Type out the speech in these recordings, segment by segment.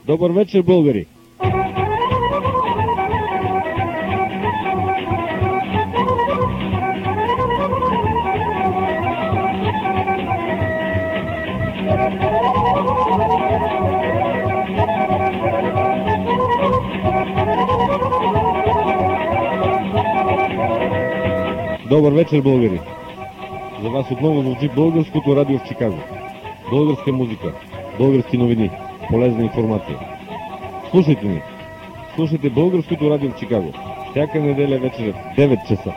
Добър вечер, българи! Добър вечер, българи! За вас отново звучи българското радио в Чикаго. Българска музика, български новини, полезна информация. Слушайте ни! Слушайте българското радио в Чикаго. Всяка неделя вечер в 9 часа.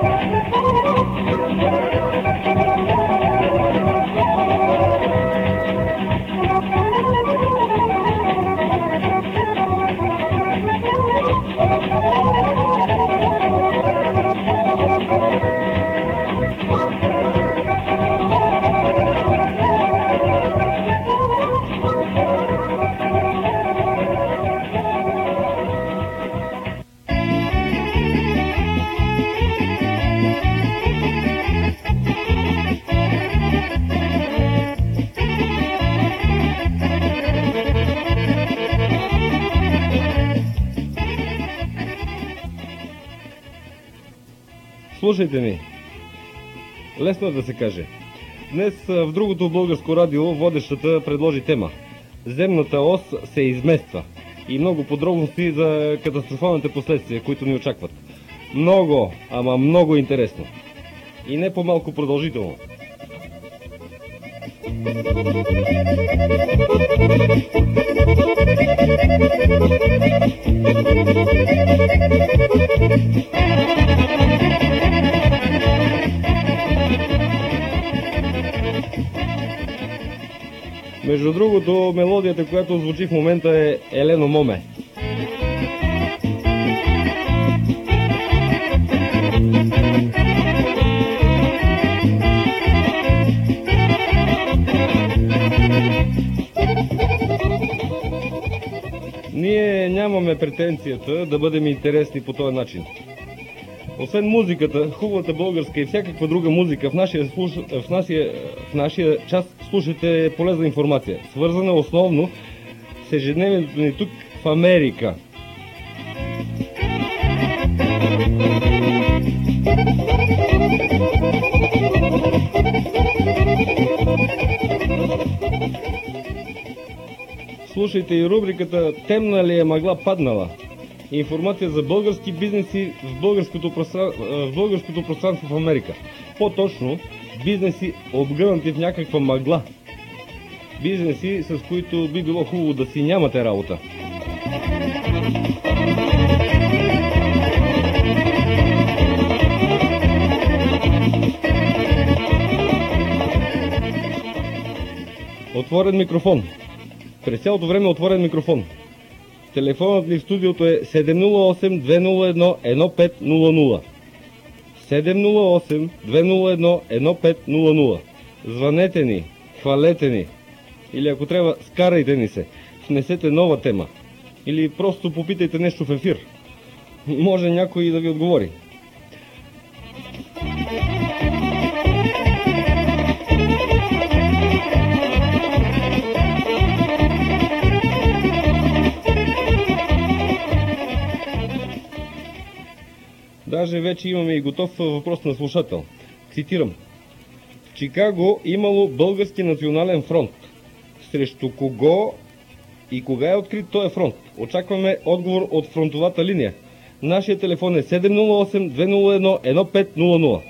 Слушайте ни. Лесно е да се каже. Днес в другото българско радио водещата предложи тема. Земната ос се измества. И много подробности за катастрофалните последствия, които ни очакват. Много, ама много интересно. И не по-малко продължително. Между другото, мелодията, която звучи в момента е Елено Моме. Ние нямаме претенцията да бъдем интересни по този начин. Освен музиката, хубавата българска и всякаква друга музика, в нашия част слушате полезна информация, свързана основно с ежедневието ни тук в Америка. Слушайте и рубриката "Темна ли е мъгла паднала?" Информация за български бизнеси в българското пространство в Америка. По-точно, бизнеси обгърнати в някаква мъгла. Бизнеси, с които би било хубаво да си нямате работа. Отворен микрофон. През цялото време отворен микрофон. Телефонът ни в студиото е 708-201-1500. 708-201-1500. Звънете ни, хвалете ни. Или ако трябва, скарайте ни се. Внесете нова тема. Или просто попитайте нещо в ефир. Може някой да ви отговори. Даже вече имаме и готов въпрос на слушател. Цитирам. В Чикаго имало български национален фронт. Срещу кого и кога е открит този фронт? Очакваме отговор от фронтовата линия. Нашия телефон е 708-201-1500.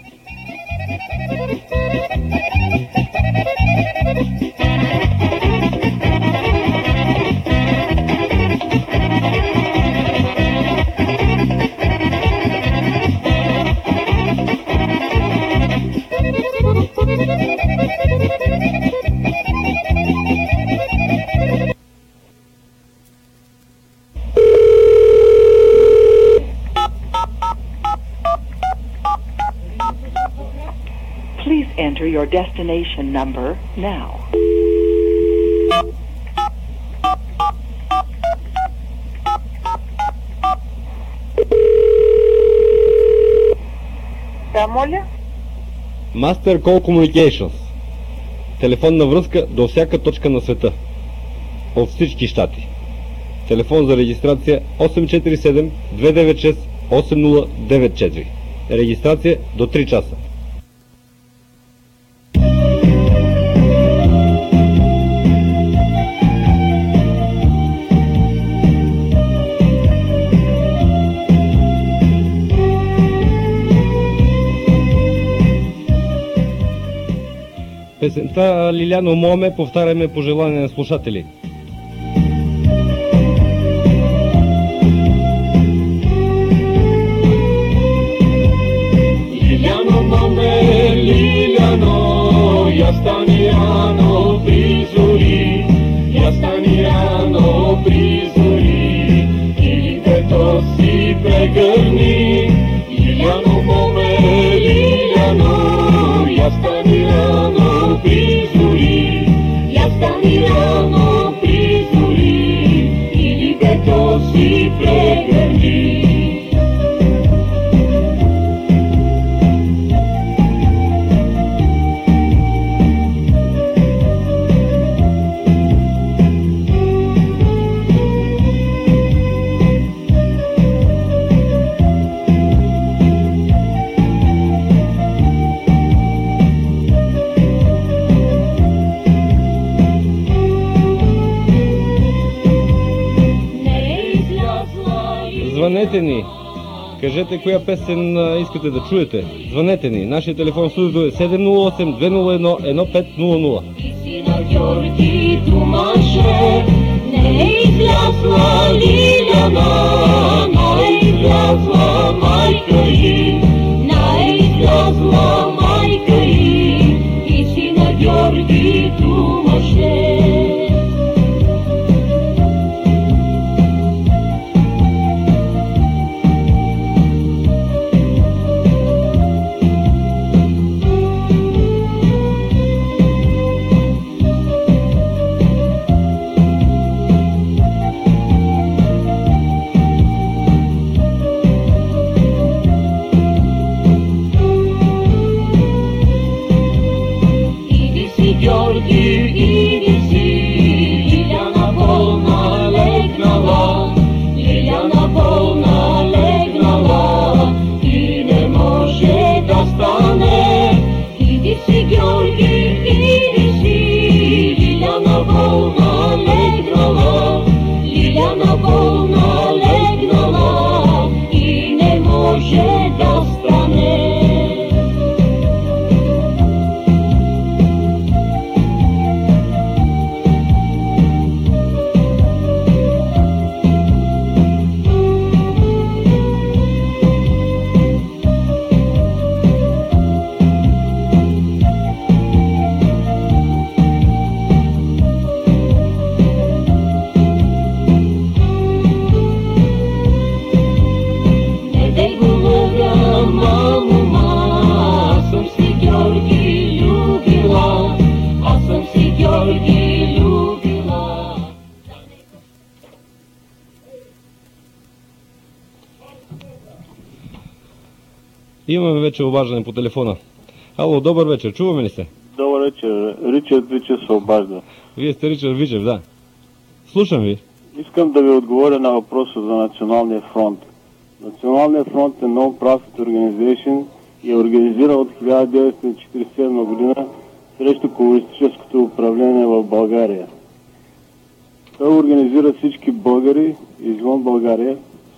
Please enter your destination number now. Да, моля? Master Call Communications. Телефонна връзка до всяка точка на света. От всички щати. Телефон за регистрация 847-296-8094. Регистрация до 3 часа. Песента Лиляно Моме повтаряме по желание на слушатели. Лиляно Моме, Лиляно, я стани рано при зори, я стани рано при зори, и дето си прегърни. Лиляно Моме, Лиляно, я стани рано при зори, я стани рано при зори, и дето си прегърни. Звънете ни. Кажете коя песен искате да чуете. Звънете ни. Нашия телефон в студиото е 708-201-1500. И на Георги думаше, не е излязла Лиляна, не е излязла майка й, не е излязла майка й, и си на Георги думаше. Георги, иди си, Лиляна болна легнала, Лиляна болна легнала, и не може да стане. Иди си, Георги, иди си, Лиляна болна легнала, Лиляна болна легнала, и не може да стане. Имаме вече обаждане по телефона. Ало, добър вечер, чуваме ли се? Добър вечер, Ричард Вичев се обажда. Вие сте Ричард Вичев, да. Слушам ви. Искам да ви отговоря на въпроса за Националния фронт. Националният фронт е non-profit organization и е организирал от 1947 година срещу комунистическото управление в България. Той организира всички българи извън България.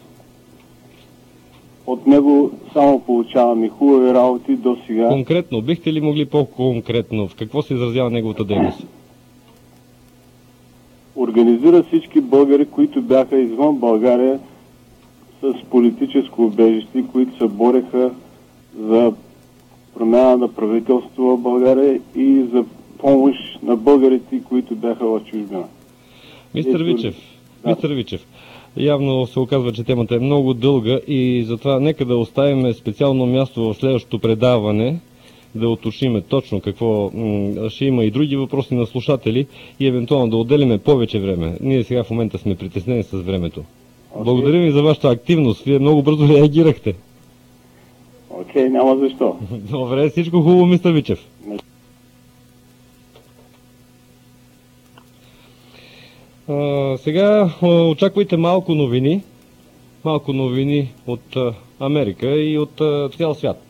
От него само получаваме хубави работи до сега. Конкретно, бихте ли могли по-конкретно? В какво се изразява неговата дейност? Организира всички българи, които бяха извън България с политическо убежище, които се бореха за промяна на правителство в България и за помощ на българите, които бяха в чужбина. Мистер Вичев, явно се оказва, че темата е много дълга и затова нека да оставим специално място в следващото предаване, да уточниме точно какво ще има и други въпроси на слушатели и евентуално да отделиме повече време. Ние сега в момента сме притеснени с времето. Okay. Благодарим ви за вашата активност. Вие много бързо реагирахте. Окей, няма защо. Добре, всичко хубаво, мистер Вичев. Сега очаквайте малко новини от Америка и от цял свят.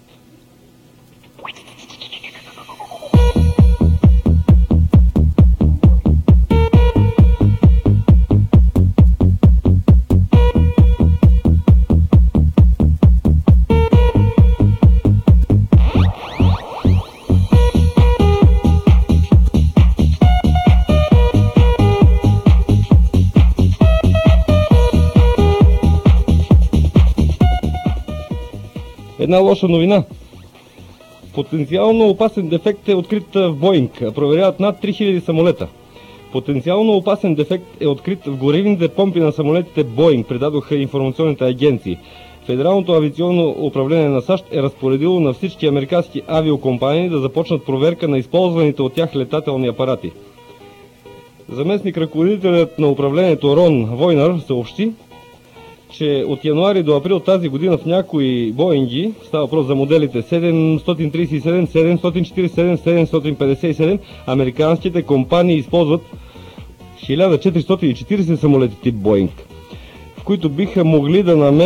Една лоша новина. Потенциално опасен дефект е открит в Боинг. Проверяват над 3000 самолета. Потенциално опасен дефект е открит в горивните помпи на самолетите Боинг, предадоха информационните агенции. Федералното авиационно управление на САЩ е разпоредило на всички американски авиокомпании да започнат проверка на използваните от тях летателни апарати. Заместник ръководителят на управлението Рон Войнар съобщи, че от януари до април тази година в някои Боинги, става въпрос за моделите 737, 747, 757, американските компании използват 1440 самолети тип Боинг, в които биха могли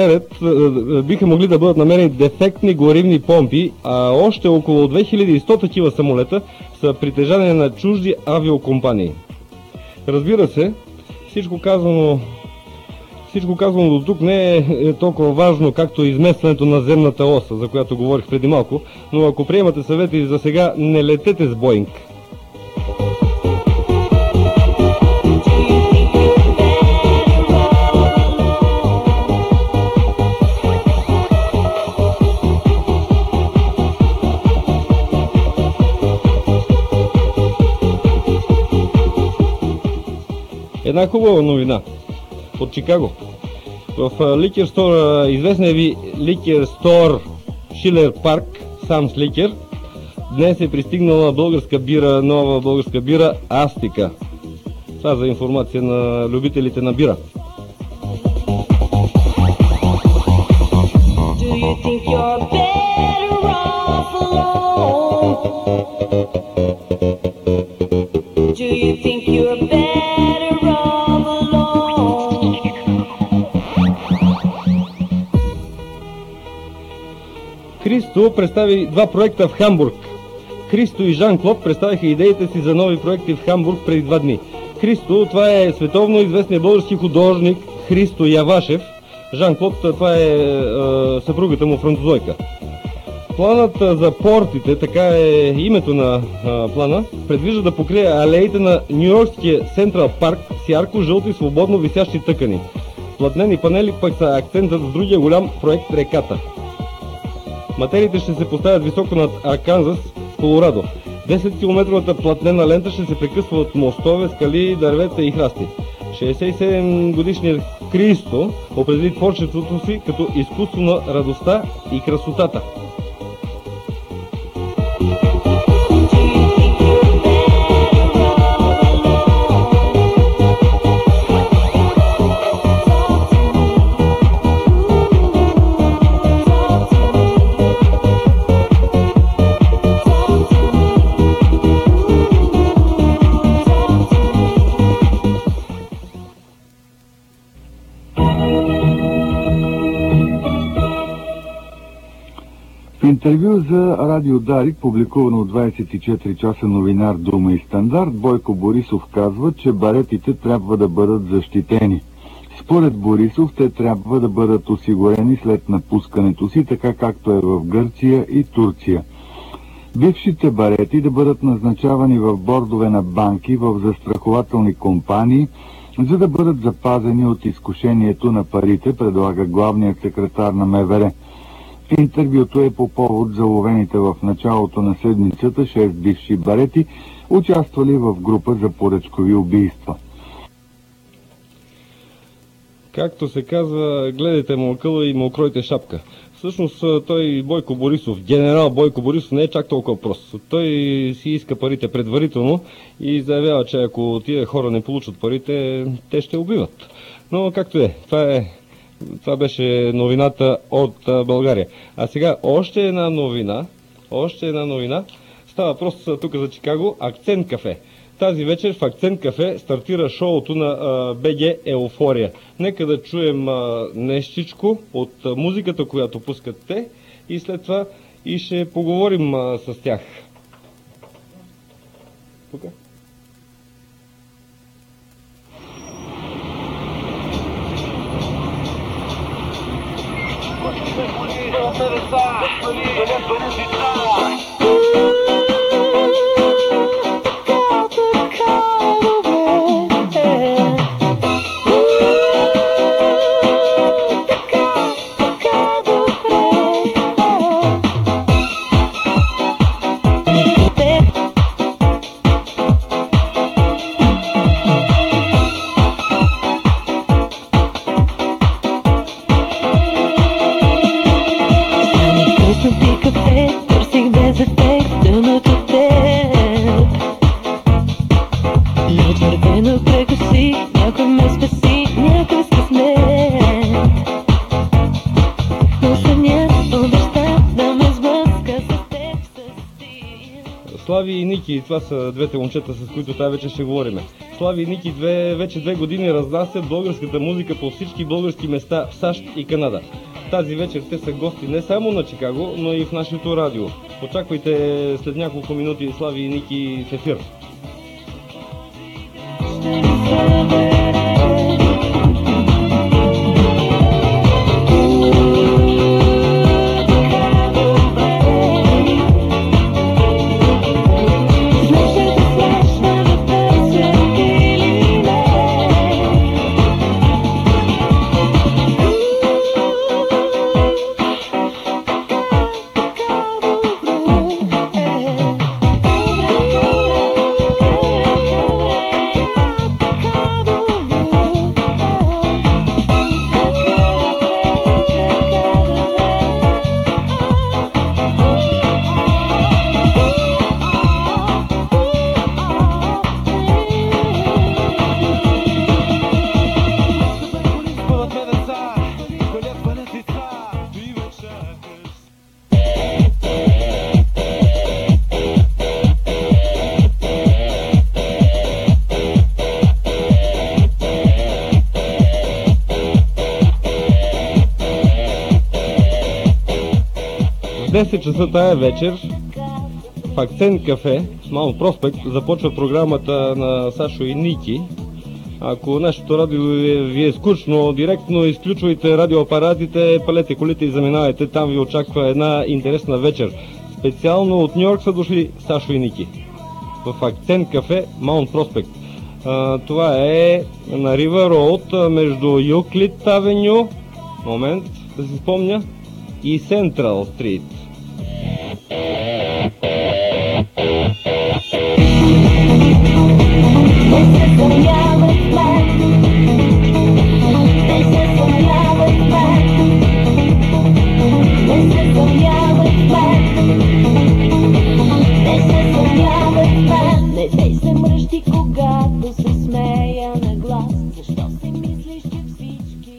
да бъдат намерени дефектни горивни помпи, а още около 2100 такива самолета са притежание на чужди авиокомпании. Разбира се, всичко казано до тук не е толкова важно, както изместването на земната ос, за която говорих преди малко, но ако приемате съвети за сега, не летете с Боинг. Една хубава новина от Чикаго. В ликер стор, известния ви ликер стор Шилер Парк, Самс Ликер, днес е пристигнала нова българска бира Астика. Това за информация на любителите на бира. Do you think you're better off alone? Do you think you're better off alone? Кристо представи два проекта в Хамбург. Кристо и Жан-Клод представиха идеите си за нови проекти в Хамбург преди 2 дни. Кристо, това е световно известният български художник Христо Явашев. Жан-Клод, това е съпругата му французойка. Планът за портите, така е името на плана, предвижда да покрие алеите на Нью-Йоркския Централ парк с ярко-жълти свободно висящи тъкани. Платнени панели пък са акцентът в другия голям проект Реката. Материите ще се поставят високо над Арканзас, Колорадо. 10-километровата платнена лента ще се прекъсва от мостове, скали, дървета и храсти. 67-годишният Кристо определи творчеството си като изкуство на радостта и красотата. Интервю за Радио Дарик, публикувано от 24 часа новинар Дума и Стандарт, Бойко Борисов казва, че баретите трябва да бъдат защитени. Според Борисов, те трябва да бъдат осигурени след напускането си, така както е в Гърция и Турция. Бившите барети да бъдат назначавани в бордове на банки, в застрахователни компании, за да бъдат запазени от изкушението на парите, предлага главният секретар на МВР. Интервюто е по повод заловените в началото на седмицата 6 бивши барети, участвали в група за поръчкови убийства. Както се казва, гледайте му акъла и му окройте шапка. Всъщност той Бойко Борисов, генерал Бойко Борисов, не е чак толкова прост. Той си иска парите предварително и заявява, че ако тия хора не получат парите, те ще убиват. Но както е, това беше новината от България. А сега още една новина. Става въпрос тук за Чикаго. Акцент кафе. Тази вечер в Акцент кафе стартира шоуто на БГ Еуфория. Нека да чуем нещичко от музиката, която пускат те, и след това и ще поговорим с тях. Тук. Слави и Ники, това са двете момчета, с които тази вечер ще говорим. Слави и Ники вече 2 години разнасят българската музика по всички български места в САЩ и Канада. Тази вечер те са гости не само на Чикаго, но и в нашето радио. Очаквайте след няколко минути Слави и Ники в ефир. В 10 часа тая вечер в Акцент кафе с Маунт Проспект започва програмата на Сашо и Ники. Ако нашето радио ви е скучно, директно изключвайте радиоапаратите, палете колите и заминавайте. Там ви очаква една интересна вечер. Специално от Нью-Йорк са дошли Сашо и Ники в Акцент кафе Маунт Проспект. Това е на Ривър Роуд между Юклид Авеню, момент да си спомня, и Централ Стрит. Не дей се мръщи, когато се смея на глас. Защо си мислиш, че всички...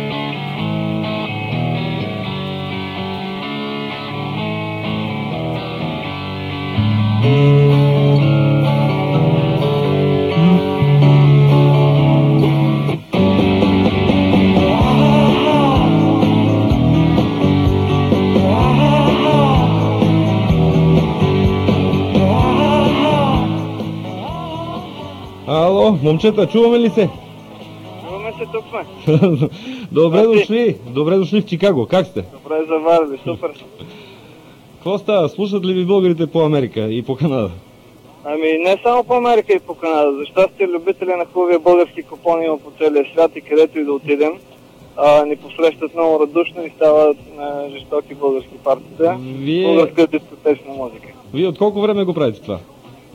Ало, момчета, чуваме ли се? Чуваме се, тук сме. Добре дошли в Чикаго. Как сте? Добре заварили, супер. Какво става? Слушат ли ви българите по Америка и по Канада? Ами не само по Америка и по Канада. За щастие любители на хубавия български купон има по целия свят и където и да отидем. Ни посрещат много радушно и стават жестоки български партите. Българска дискотечна музика. Вие от колко време го правите това?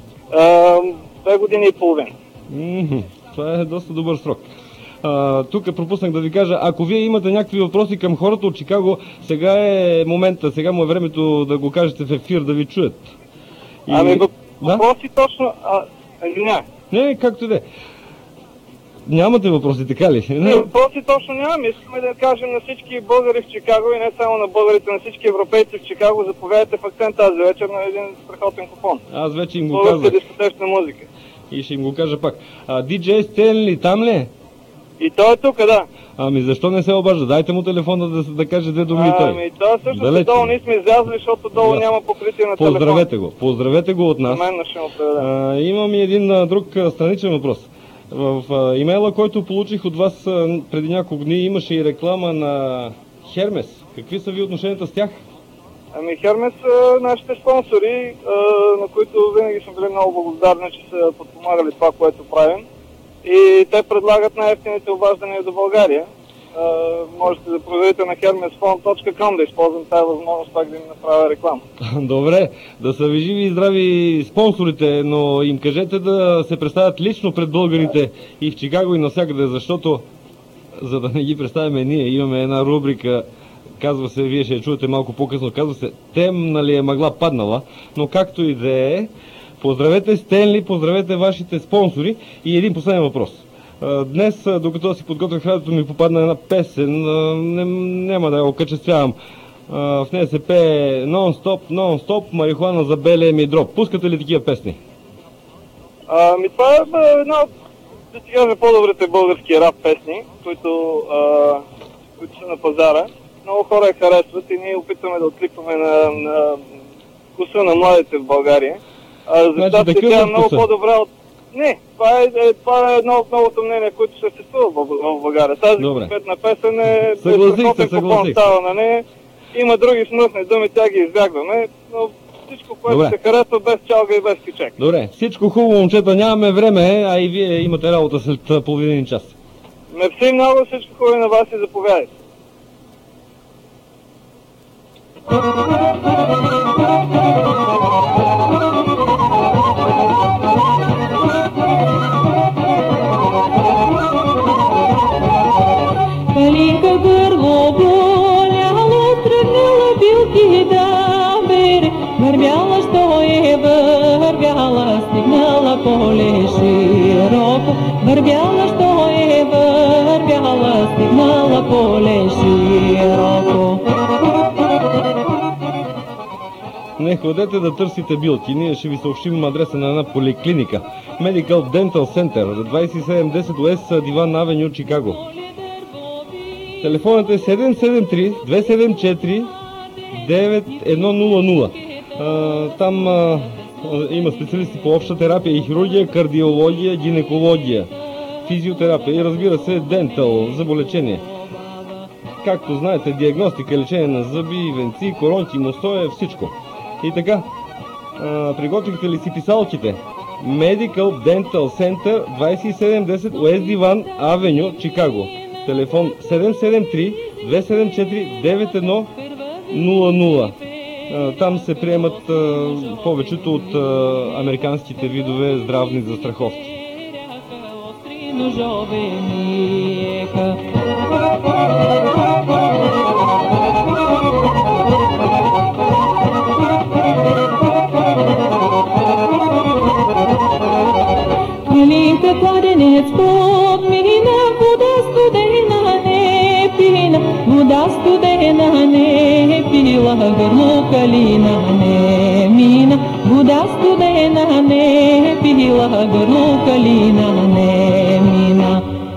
2 години и половина. Това е доста добър срок. Тук пропуснах да ви кажа, ако вие имате някакви въпроси към хората от Чикаго, сега е момента, сега му е времето да го кажете в ефир, да ви чуят. Въпроси точно... Не, както да е. Нямате въпроси, така ли? Не, въпроси точно нямам. Искаме да кажем на всички българи в Чикаго и не само на българите, на всички европейци в Чикаго, заповядайте в Акцент тази вечер на един страхотен купон. Аз вече им го казах. Българска дискотечна музика. и ще им го кажа пак. DJ Стенли там ли е? И той е тук, да. Ами защо не се обажда? Дайте му телефона да каже две думи той. Ами той също Далече. долу не сме излязли, защото долу Да. няма покритие на телефон. Поздравете го от нас. На мен ще му предадем. Имам и един друг страничен въпрос. В имейла, който получих от вас преди няколко дни, имаше и реклама на Хермес. Какви са ви отношенията с тях? Ами Хермес са нашите спонсори, на които винаги сме били много благодарни, че са подпомагали това, което правим. И те предлагат най-ефтините обаждания до България. Можете да проверите на hermesphone.com, да използвам тази възможност пак да им направя реклама. Добре, да са ви живи и здрави спонсорите, но им кажете да се представят лично пред българите и в Чикаго и навсякъде, защото, за да не ги представяме ние, имаме една рубрика, казва се, вие ще я чуете малко по-късно, казва се "Темна ли е мъгла паднала", но както и да е, поздравете Стенли, поздравете вашите спонсори. И един последен въпрос. Днес, докато си подготвях радиото, ми попадна една песен, няма да я окачествявам. В нея се пее нон-стоп, марихуана за белия ми дроб. Пускате ли такива песни? Ами това е една от, да ти кажа, по-добрите български рап песни, които са на пазара. Много хора я харесват и ние опитваме да откликваме на вкуса на младите в България. За щастие тя е много по-добра от... Не, това е едно от многото мнения, които съществува в България. Тази конкретна песен е страхотен купон става на нея. Има други смръсни думи, тя ги избягваме, но всичко, което се харесва, без чалга и без кичек. Добре, всичко хубаво, момчета, нямаме време, а и вие имате работа след половин час. Мерси много, всичко хубаво на вас и заповядайте. Калинка гърло боляло, тръгнала билки да бере, вървяла, що е вървяла, стигнала поле широко, вървяла, що е вървяла, стигнала поле широко. Не ходете да търсите билки, ние ще ви съобщим адреса на една поликлиника. Medical Dental Center, 2710 West Диван Авеню, Чикаго. Телефонът е 773-274-9100. Там има специалисти по обща терапия и хирургия, кардиология, гинекология, физиотерапия и, разбира се, дентал, зъболечение. Както знаете, диагностика, лечение на зъби, венци, коронки, мостоя, всичко. И така, приготвихте ли си писалките? Medical Dental Center, 2710 West Диван Авеню, Чикаго. Телефон 773-274-9100. Там се приемат повечето от американските видове здравни застраховки. Милинка кладенец подмина, вода студена не пина, вода студена не пила, гърло калина не мина, вода студена не пила, гърло калина не мина.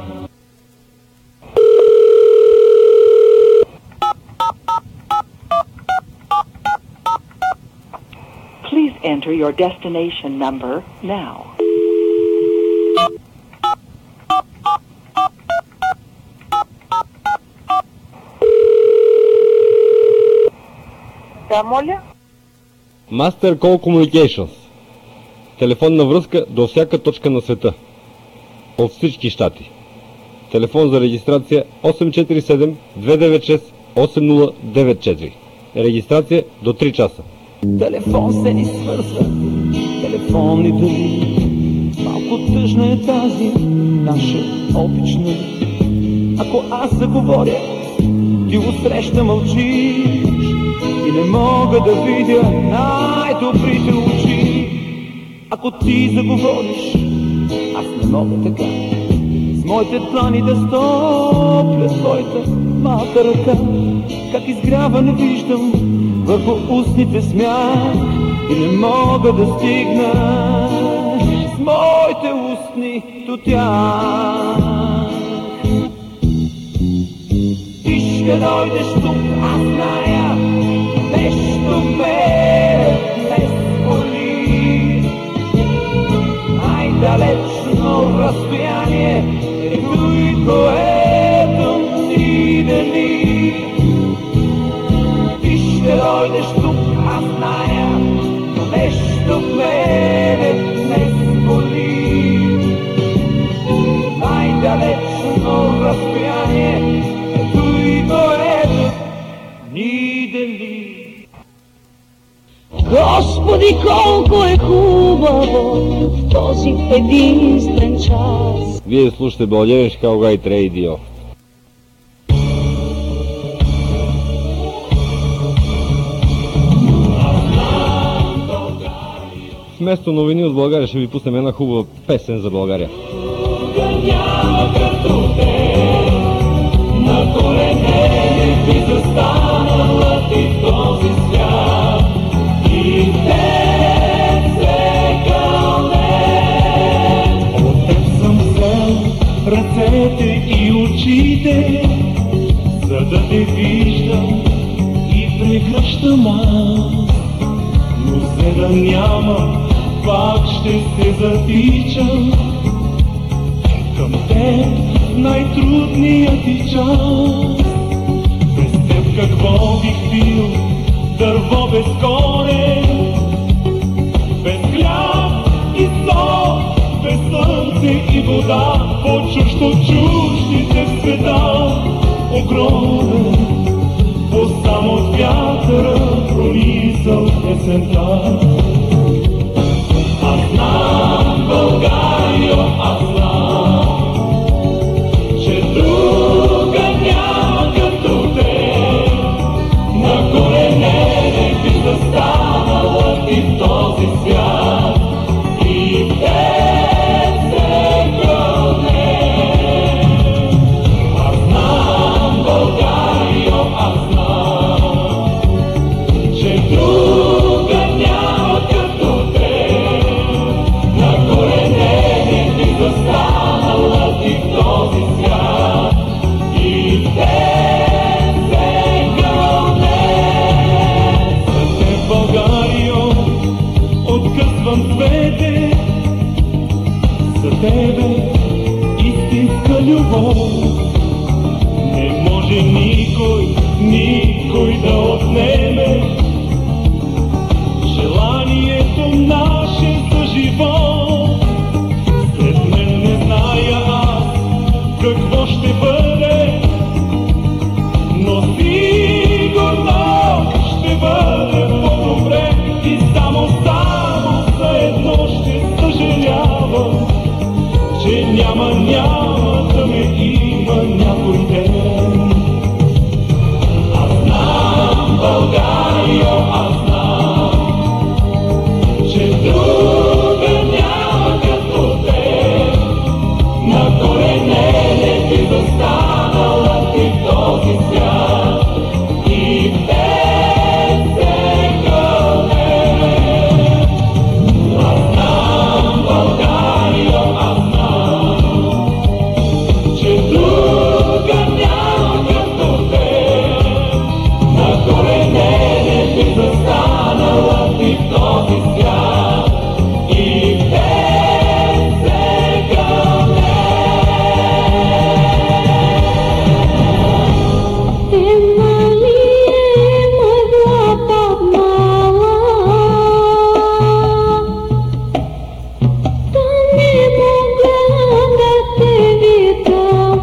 Please enter your destination number now. Да, моля? Master Call Communications. Телефонна връзка до всяка точка на света. От всички щати. Телефон за регистрация 847-296-8094. Регистрация до 3 часа. Телефон се ни свързва, телефонни думи. Малко тъжна е тази наша обична. Ако аз заговоря, ти усреща мълчиш и не мога да видя най-добрите очи. Ако ти заговориш, аз не мога така с моите длани да стопля твоята малка ръка. Как изгрява не виждам върху устните смях и не мога да стигна с моите устни до тях. Ти ще дойдеш тук, аз зная, нещо ме безболи. Най-далечно разстояние е той, което ни дели. Ти ще дойдеш тук, аз зная, но нещо мене днес боли. Най-далечно разстояние е той, което ни дели. Господи, колко е хубаво в този единствен час. Вие слушате България Chicago Guide Radio. Вместо новини от България ще ви пуснем една хубава песен за България. Няма като те, на колене би застанала ти в този свят. И те се кълне. От теб съм взел ръцете и очите, за да те виждам и прегръщам аз. Но за да няма, пак ще се затичам към теб най-трудният ти час. Без теб какво бих бил? Дърво без корен, без хляб и сол, без слънце и вода, по-чужд от чуждите в света. Огромен, по-сам от вятъра пронизал песента. Аз знам, Българио, аз знам, че друга няма като те. На колене би застанала ти в този свят. И те се кълне. Аз знам, Българио, аз знам, че друга няма като те. На колене би застанала ти в този свят. И те се кълне. За те, Българио, откъсвам свете. За тебе истинска любов не може никой да отнеме желанието наше за живот. След мен не зная аз какво ще бъде, но сигурно ще бъде по-добре. И само за едно ще съжалявам, че няма да ме има някой ден. Аз знам, Българио, аз знам, че друга няма като те. На колене би застанала ти в този свят. И те се кълне. Аз знам, Българио, аз знам, че друга няма като те. На колене би застанала ти в този свят. И те се кълне. Тема ли е мъгла паднала, да не мога да те видя.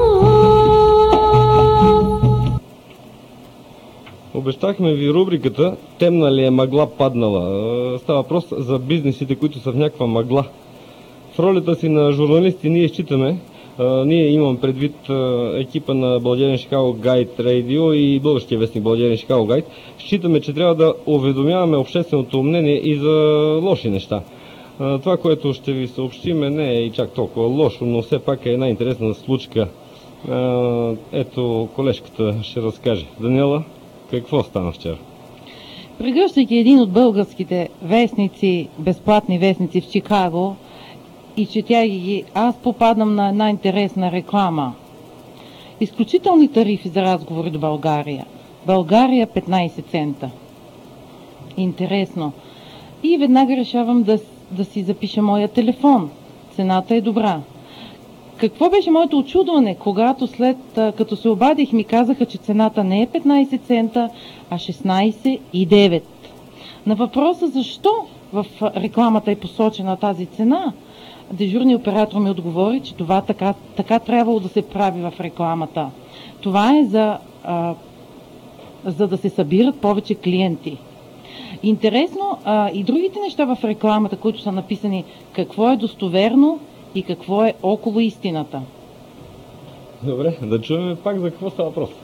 Обещахме ви рубриката "Темна ли е мъгла паднала". Става въпрос за бизнесите, които са в някаква мъгла. В ролята си на журналисти ние считаме, ние имам предвид екипа на България Chicago Guide Radio и българския вестник България Chicago Guide, считаме, че трябва да уведомяваме общественото мнение и за лоши неща. Това, което ще ви съобщиме, не е и чак толкова лошо, но все пак е една интересна случка. Ето, колежката ще разкаже. Даниела, какво стана вчера? Прегръщайки един от българските вестници, безплатни вестници в Чикаго, и четях ги, аз попадам на една интересна реклама. Изключителни тарифи за разговори до България. България 15 цента. Интересно. И веднага решавам да си запиша моя телефон. Цената е добра. Какво беше моето очудване, когато като се обадих, ми казаха, че цената не е 15 цента, а 16,9. На въпроса защо в рекламата е посочена тази цена, дежурният оператор ми отговори, че това така трябвало да се прави в рекламата. Това е за да се събират повече клиенти. Интересно, и другите неща в рекламата, които са написани, какво е достоверно и какво е около истината. Добре, да чуем пак за какво става въпрос.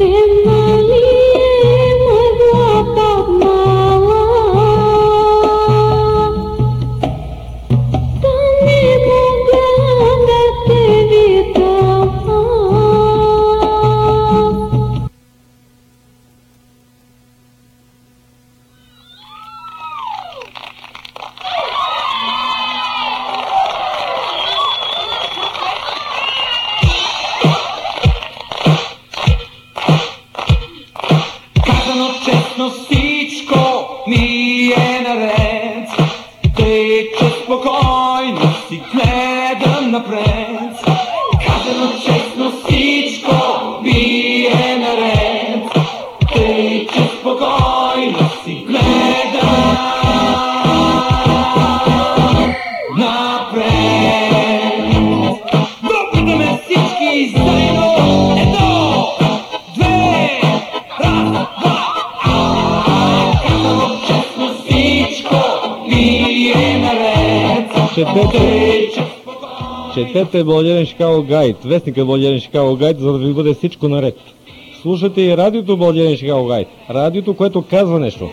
Четете Българен Шикаго Гайд, вестника Българен Шикаго Гайд, за да ви бъде всичко наред. Слушайте и радиото Българен Шикаго Гайд, радиото, което казва нещо.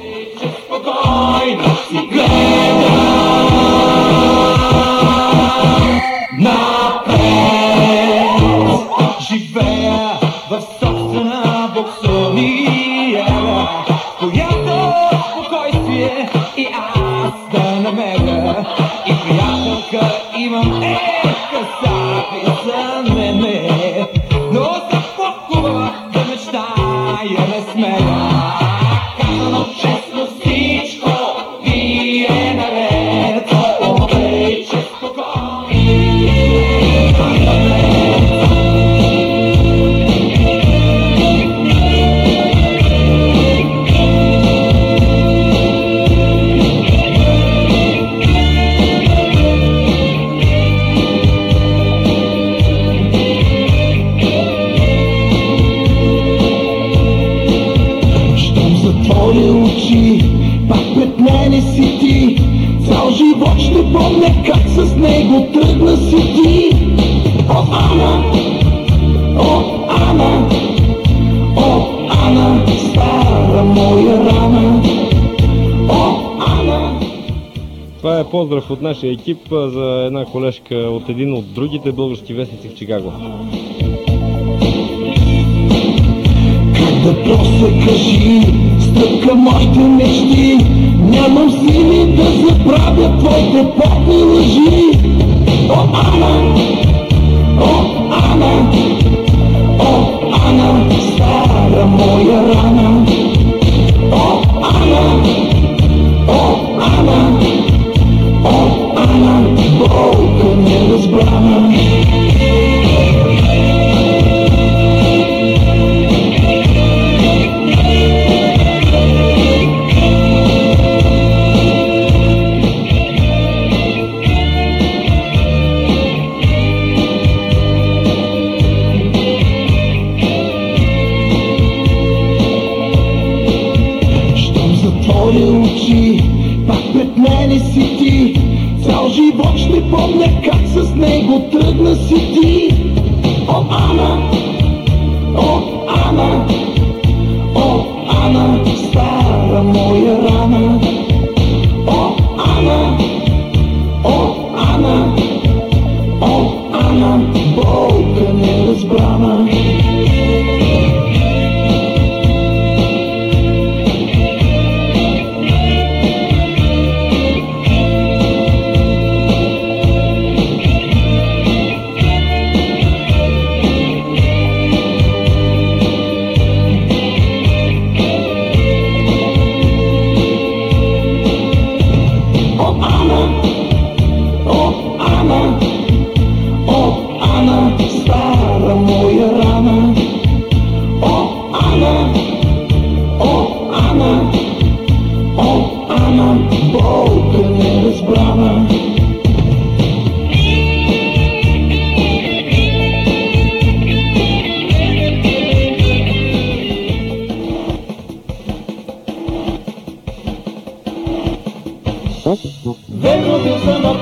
Живея в собствена боксония, която спокойствие и аз да намеря. И приятелка имам късапи за мене, но за по-хубава да мечтая не смея. Казано честно всичко ви е наред, че живот ще помня как с него тръгна си ти. О, Ана, о, Ана, о, Ана, стара моя рана. О, Ана. Това е поздрав от нашия екип за една колежка от един от другите български вестници в Чикаго. Как да просто кажи, стъпка моите мечти, нямам сили да забравя твоите потни лъжи. О, Ана, о, Ана, о, Ана, стара моя рана. О, Ана, о, Ана, о, Ана, болка неразбрана. Цял живот ще помня как с него тръгна си ти. О, Ана, о, Ана, о, Ана, стара моя рана. О, Ана, о, Ана, о, Ана, болка неразбрана.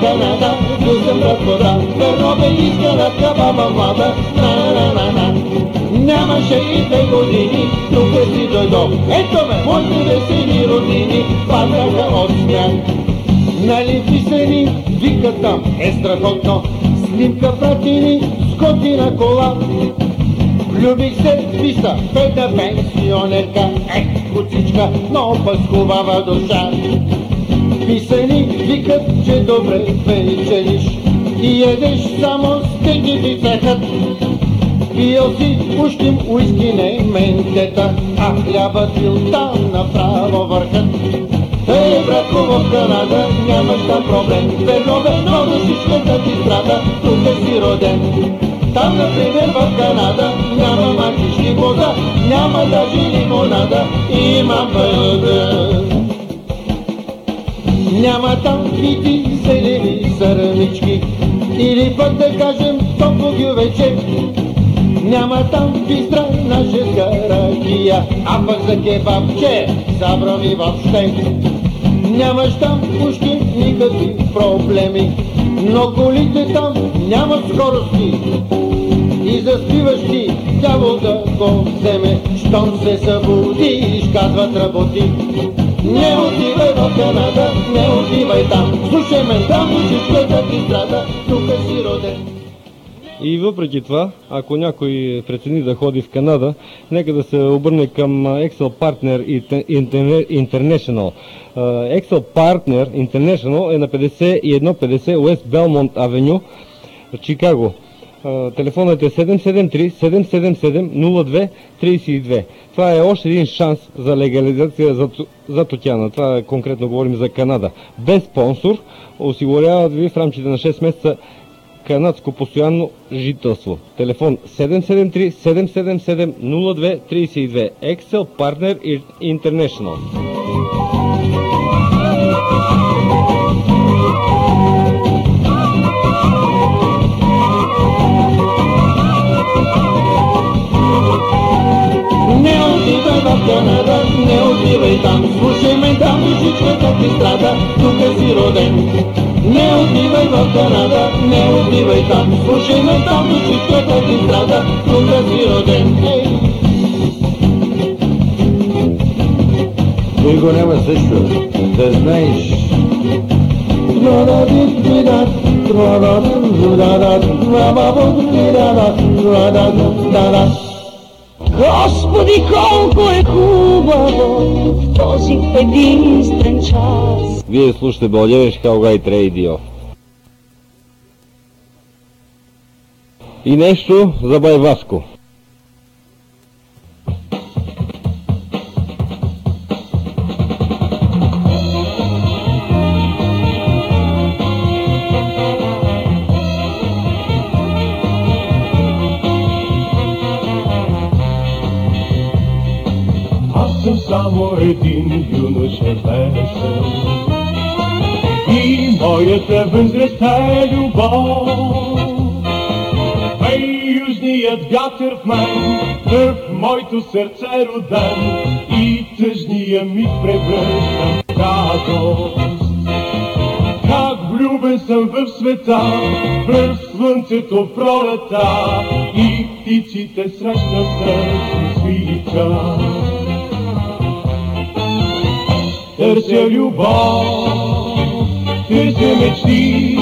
Канада, гъзем разхода, верно бе исканата баба млада, на. Нямаше и 2 години, тук си дойдох. Ето ме, моите весели родини, паднаха от смях. Нали писани, вика там, е страхотно, снимка пратини, с готина кола. Влюбих се, писа, беда пенсионерка, куцичка, но пък хубава душа. Писани, викат, че добре вечериш и едеш само стеги ви цехът. Пил си пущим уиски, не ментета, а хлябът бил там направо върхът. Братко, в Канада нямаш там проблем, верно бе, много всичката ти страда, тук си роден. Там, например, в Канада няма мартишки вода, няма даже лимонада, има бъда. Няма там пити зелени сърнички, или пък да кажем топло гювече. Няма там бистра нашеска ракия, а пък за кебабче забрави въобще. Нямаш там пушки, никакви проблеми, но колите там нямат скорости. И заспиваш ти, дявол да го вземе, щом се събудиш, казват работи. Не отивай в Канада, не отивай там, слушай мен там, всичката ти страда, тук си роден. И въпреки това, ако някой прецени да ходи в Канада, нека да се обърне към Excel Partner International. Excel Partner International е на 5150 West Belmont Avenue, Чикаго. Телефонът е 773-777-02-32. Това е още един шанс за легализация за Тотяна. Това конкретно говорим за Канада. Без спонсор осигуряват ви в рамките на 6 месеца канадско постоянно жителство. Телефон 773-777-02-32. Excel Partner International. Канада, не отивай там, слушай ме там, всичката ти страда, тук си роден. Не отивай в Канада, не отивай там, слушай ме там, всичката ти страда, тук си роден. Той го няма също, да знаеш. Господи, колко е хубаво в този единствен час. Вие слушате Български Алгайт Радио. И нещо за бай Васко. Само един юноша весел и моята възраст е любов. Ей, южният вятър в мен, в моето сърце роден и тъжния ми превръщам в радост. Как влюбен съм в света, в слънцето в пролета и птиците срещам с свича. Търся любов, търся мечти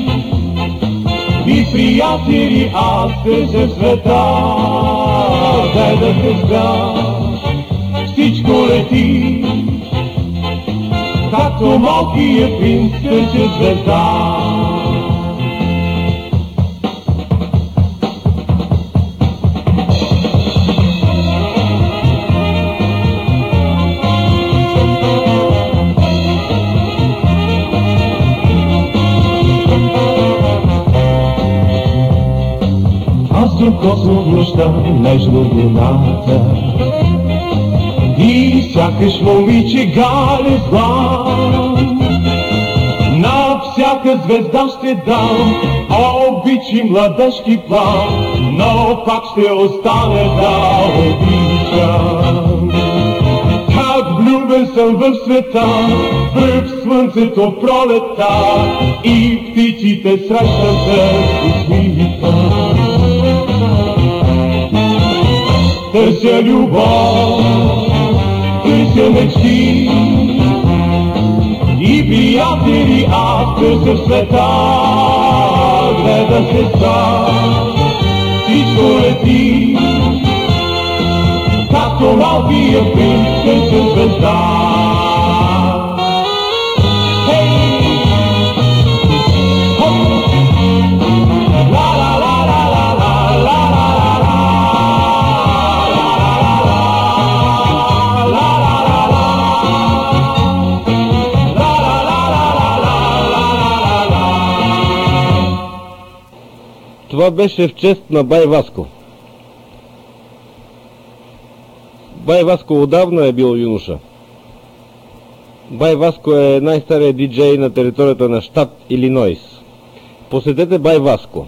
и приятели, аз търся в света. Дай да те спя, всичко лети, както малкият принц търся звезда. Косно в нощта, нежно луната и сякаш момиче галя зла. На всяка звезда ще дам обичи младежки план, но пак ще остане да обичам. Как влюбен Роден съм в света, пръв слънцето пролета и птиците срещат с усмивка. Търся любов, търся мечти и приятели, аз търся в света, гледа се ста, всичко лети, както малкия принц търся звезда. Това беше в чест на Бай Васко. Бай Васко отдавна е бил юноша. Бай Васко е най-старият диджей на територията на щат Илинойс. Посетете Бай Васко.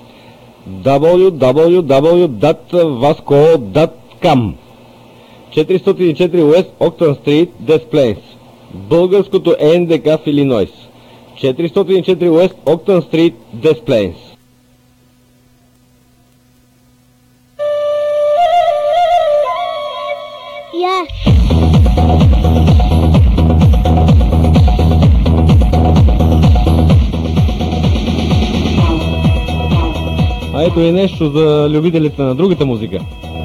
www.vasco.com 404 West Octon Street, Des Plaines. Българското НДК в Илинойс. 404 West Octon Street, Des Plaines. А ето и нещо за любителите на другата музика.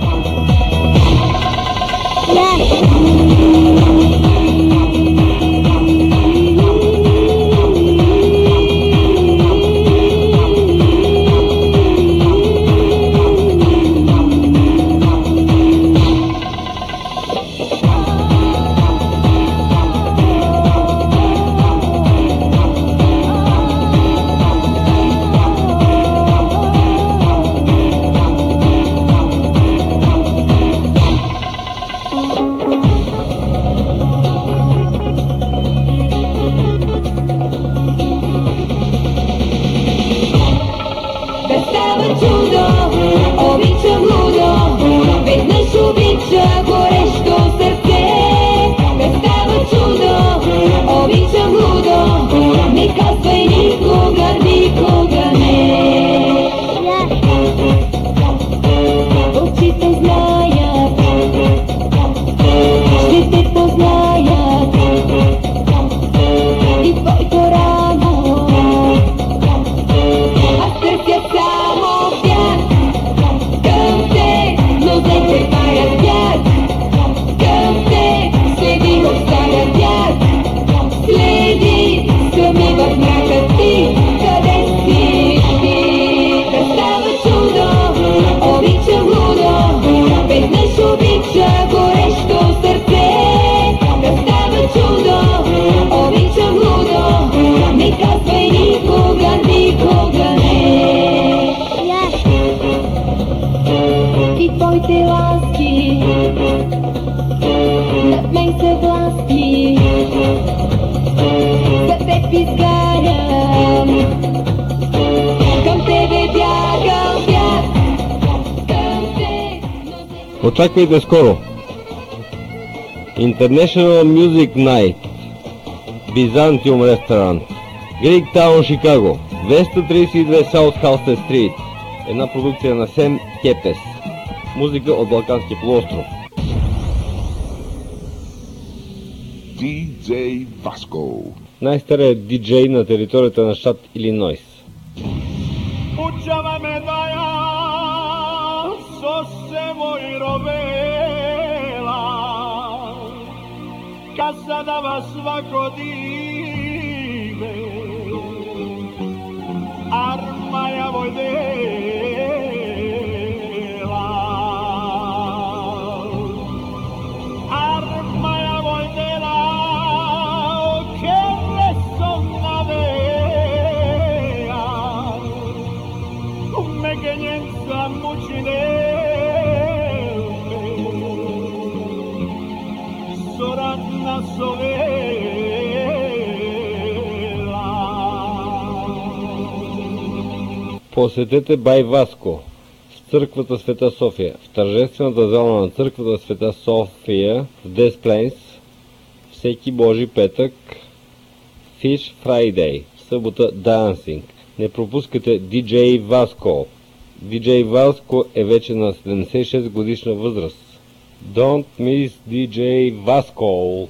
Очаквайте скоро. International Music Night, Byzantium Restaurant, Greek Town, Chicago, 232 South Halsted Street. Една продукция на Сем Кепес. Музика от Балканския полуостров. DJ Vasco. Най-старият диджей на територията на щат Илинойс. Casa dava svako dime, armaja vojdela, armaja vojdela, che le sonnavea, me che niente mucine. Посетете Бай Васко в църквата Света София, в тържествената зала на църквата Света София в Des Plaines всеки Божи петък Fish Friday, в събота Dancing. Не пропускате DJ Васко. DJ Васко е вече на 76 годишна възраст. Don't miss DJ Vasco.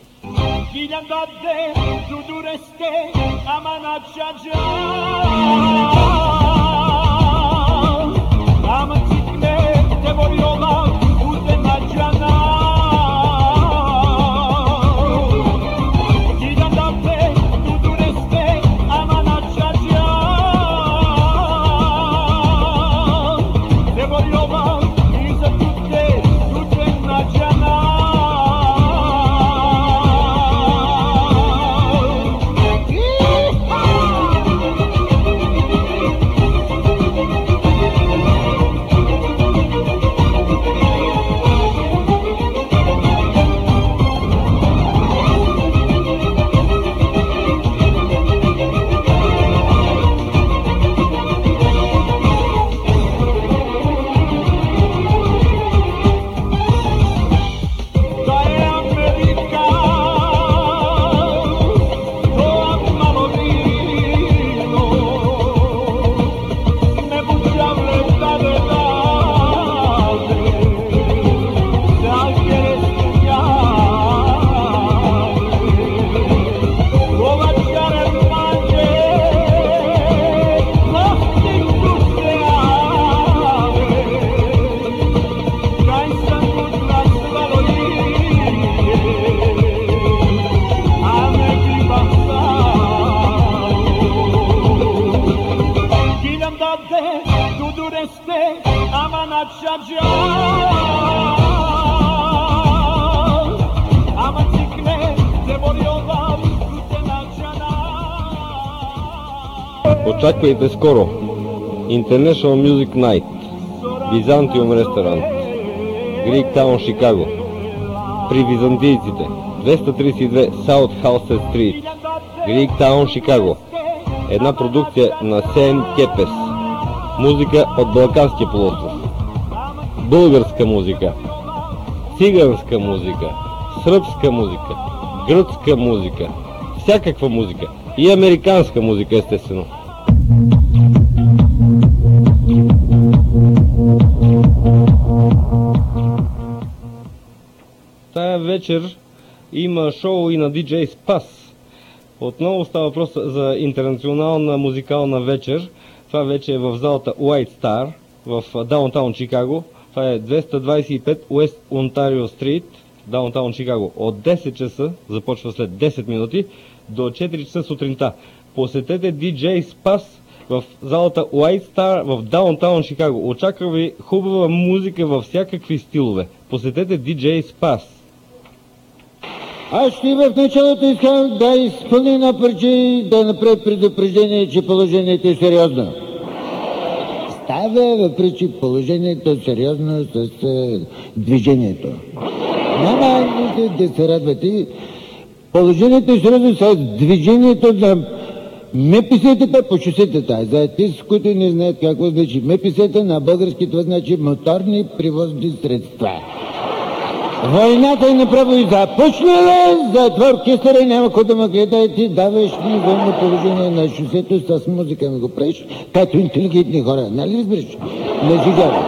Очаквайте скоро International Music Night, Byzantium Restaurant, Greek Town, Chicago. При византийците 232 South Halsted Street, Greek Town, Chicago. Една продукция на Сен Кепес. Музика от Балканския полуостров. Българска музика, циганска музика, сръбска музика, гръцка музика, всякаква музика и американска музика, естествено. Тая вечер има шоу и на DJ Спас. Отново става въпрос за интернационална музикална вечер. Това вече е в залата White Star в Даунтаун Чикаго. Това е 225 West Ontario Street, Даунтаун Чикаго. От 10 часа, започва след 10 минути, до 4 часа сутринта. Посетете DJ Спас в залата White Star в Даунтаун Чикаго. Очаква ви хубава музика във всякакви стилове. Посетете DJ Спас. Аз ще в началото искам да изпълни на парче и да направя предупреждение, че положението е сериозно. Става въпрос, че положението е сериозно с движението. Няма да се радвате. Положението е сериозно с движението на МПС-тата по шосетата. За тези, които не знаят какво значи МПС-та, на български това значи моторни превозни средства. Войната е направо и започнала, затова оркестъра няма кой да ме гледа и ти даваш ни военно положение на шосето с музика ми го правиш, като интелигентни хора. Нали разбираш? Не жигава.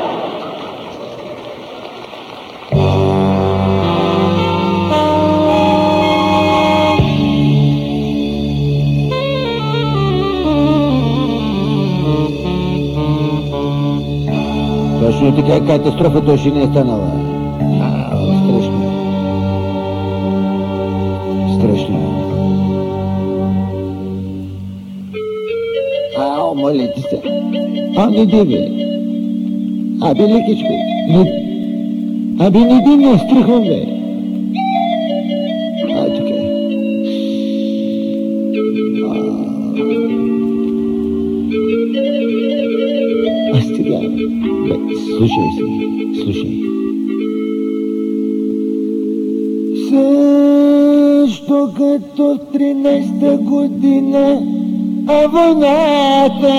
Точно така катастрофата още не е станала. Страшно. Ао, моля ти се. Не диви. Аби лекичко. Аби не ди ме страхвам, бе. Така. Стига. Слушай се. Слушай. Също като в 13-та година, а войната,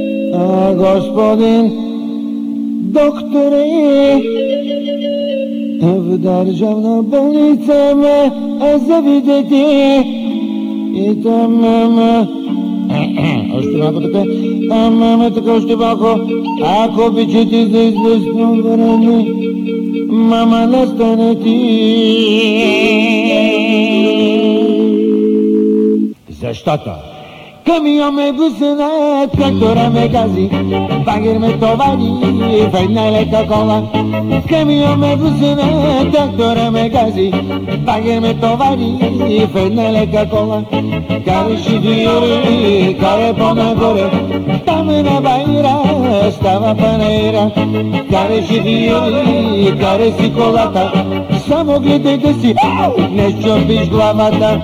господин докторе, В държавна болница ме заведете и там още малко така, така още малко, ако обичате за известно време, мама настанете. Защото камион ме бусна, трактора ме гази, багер ме товари в една лека кола. Камион ме бусна, трактора ме гази, багер ме товари в една лека кола. Караше диори, каре по-нагоре, там е на байра, става панаира. Караше диори, каре си колата, само гледай да си не щупиш главата.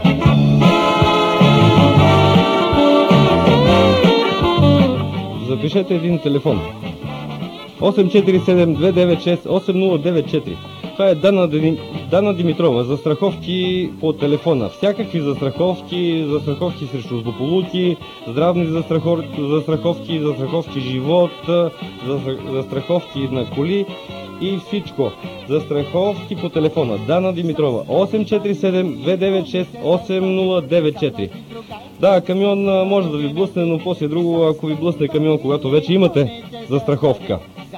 Запишете един телефон. 847-296-8094. Това е Дана Димитрова. Застраховки по телефона. Всякакви застраховки, застраховки срещу злополуки, здравни застраховки, застраховки живот, застраховки на коли и всичко. Застраховки по телефона. Дана Димитрова. 847-296-8094. Да, камион може да ви блъсне, но после друго, ако ви блъсне камион, когато вече имате застраховка.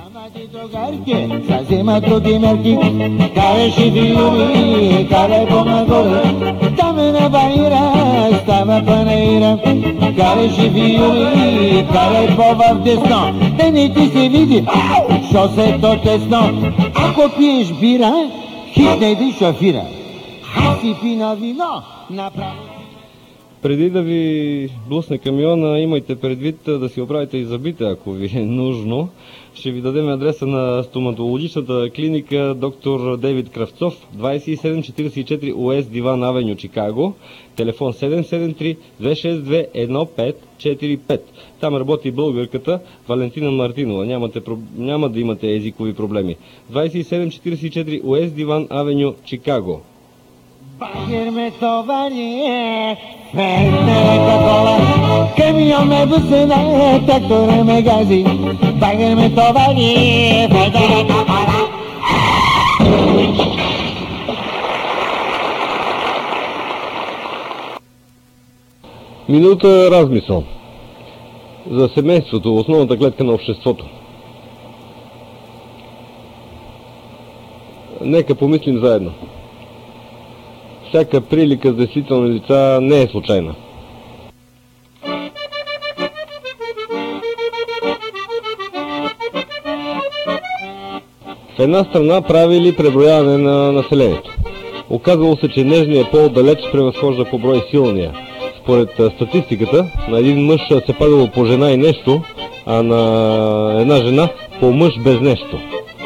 Взема други мерки, караше диори, карай по-нагоре, там е на байра, става панаира. Караше диори, карай по-в десно, да не ти се види, шосето тесно. Ако пиеш бира, хит не иди шофира, хаси пи на вино, направо. Преди да ви блъсне камиона, имайте предвид да си оправите и зъбите, ако ви е нужно. Ще ви дадем адреса на стоматологичната клиника доктор Дейвид Кравцов, 2744 Уест Диван Авеню, Чикаго, телефон 773-262-1545. Там работи българката Валентина Мартинова. Няма да имате езикови проблеми. 2744 Уест Диван Авеню, Чикаго. Багер ме товари, една лека кола, камион ме бусна, трактора ме гази, багер ме товари, една лека кола. Минута размисъл за семейството, основната клетка на обществото. Нека помислим заедно. Всяка прилика с действителни лица не е случайна. В една страна правили преброяване на населението. Оказвало се, че нежният пол далеч превъзхожда по брой силния. Според статистиката, на един мъж се падало по жена и нещо, а на една жена по мъж без нещо.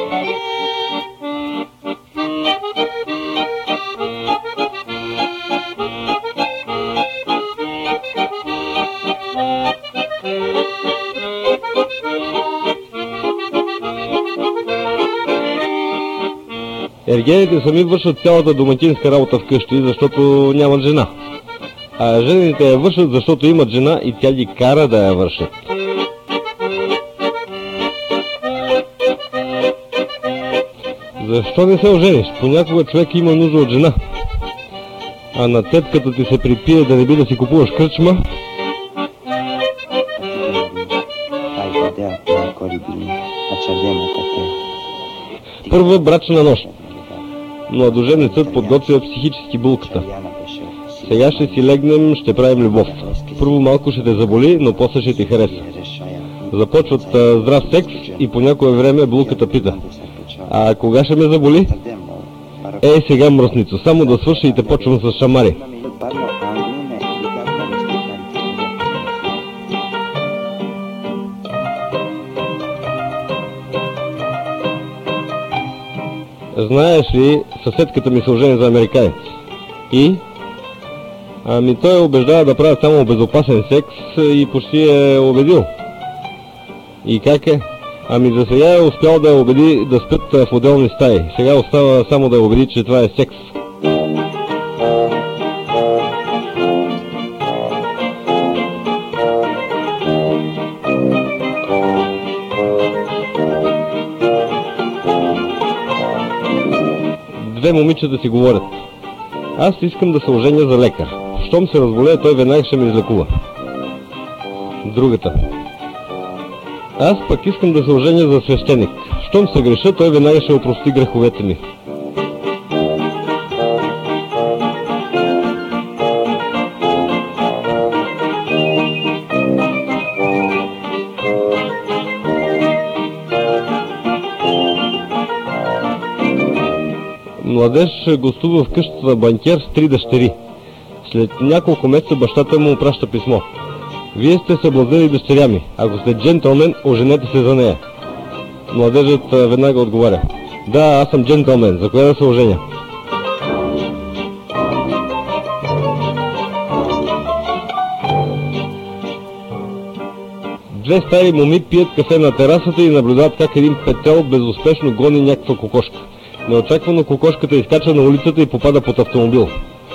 Ергените сами вършат цялата домакинска работа вкъщи, защото нямат жена. А жените я вършат, защото имат жена и тя ги кара да я вършат. Защо не се ожениш? Понякога човек има нужда от жена. А на теб, като ти се припие да не би да си купуваш кръчма, първа брачна нощ. Младоженецът подготвя психически булката. Сега ще си легнем, ще правим любов. Първо малко ще те заболи, но после ще ти хареса. Започват здрав секс и по някое време булката пита: а кога ще ме заболи? Ей сега, мръсницо, само да свърша и те почвам с шамари. Знаеш ли, съседката ми се ожени за американец. И? Ами той убеждава да правят само безопасен секс и почти е убедил. И как е? Ами за сега е успял да я убеди да спят в отделни стаи. Сега остава само да я убеди, че това е секс. две момичета си говорят. Аз искам да се оженя за лекар. Щом се разболея, той веднага ще ме излекува. Другата. Аз пък искам да се оженя за свещеник. Щом се греша, той веднага ще опрости греховете ми. Младеж гостува в къщата на банкер с 3 дъщери. След няколко месеца бащата му праща писмо. Вие сте съблазнили дъщеря ми. Ако сте джентълмен, оженете се за нея. Младежът веднага отговаря. Да, аз съм джентълмен. За коя да се оженя? Две стари моми пият кафе на терасата и наблюдават как един петел безуспешно гони някаква кокошка. Неочаквано кокошката изкача на улицата и попада под автомобил.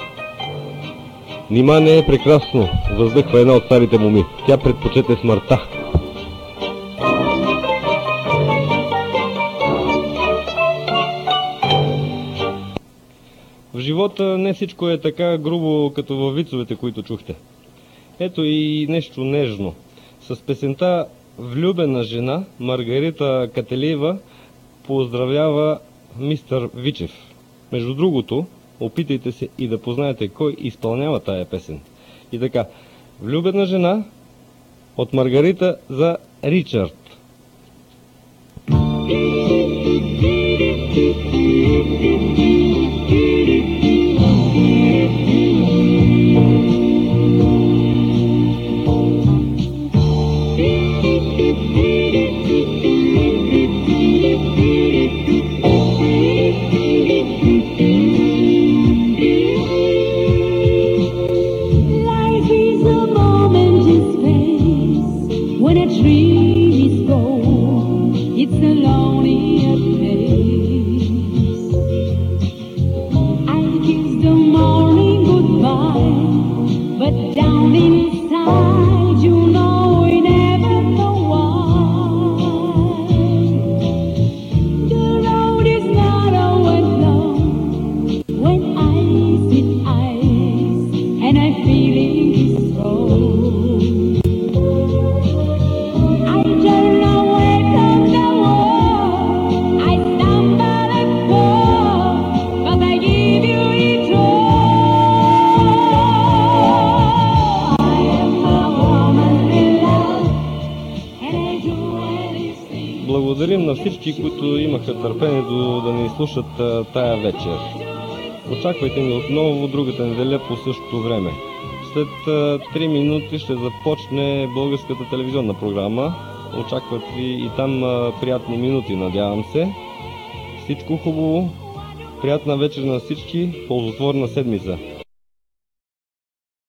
Нима не е прекрасно, въздъхва една от старите моми. Тя предпочете смъртта. В живота не всичко е така грубо, като във вицовете, които чухте. Ето и нещо нежно. С песента "Влюбена жена" Маргарита Кателиева поздравява мистър Вичев. Между другото, опитайте се и да познаете кой изпълнява тая песен. И така, "Влюбена жена" от Маргарита за Ричард. Благодарим на всички, които имаха търпението да ни слушат тая вечер. Очаквайте ни отново другата неделя по същото време. След 3 минути ще започне българската телевизионна програма. Очакват ви и там приятни минути, надявам се. Всичко хубаво, приятна вечер на всички, ползотворна седмица.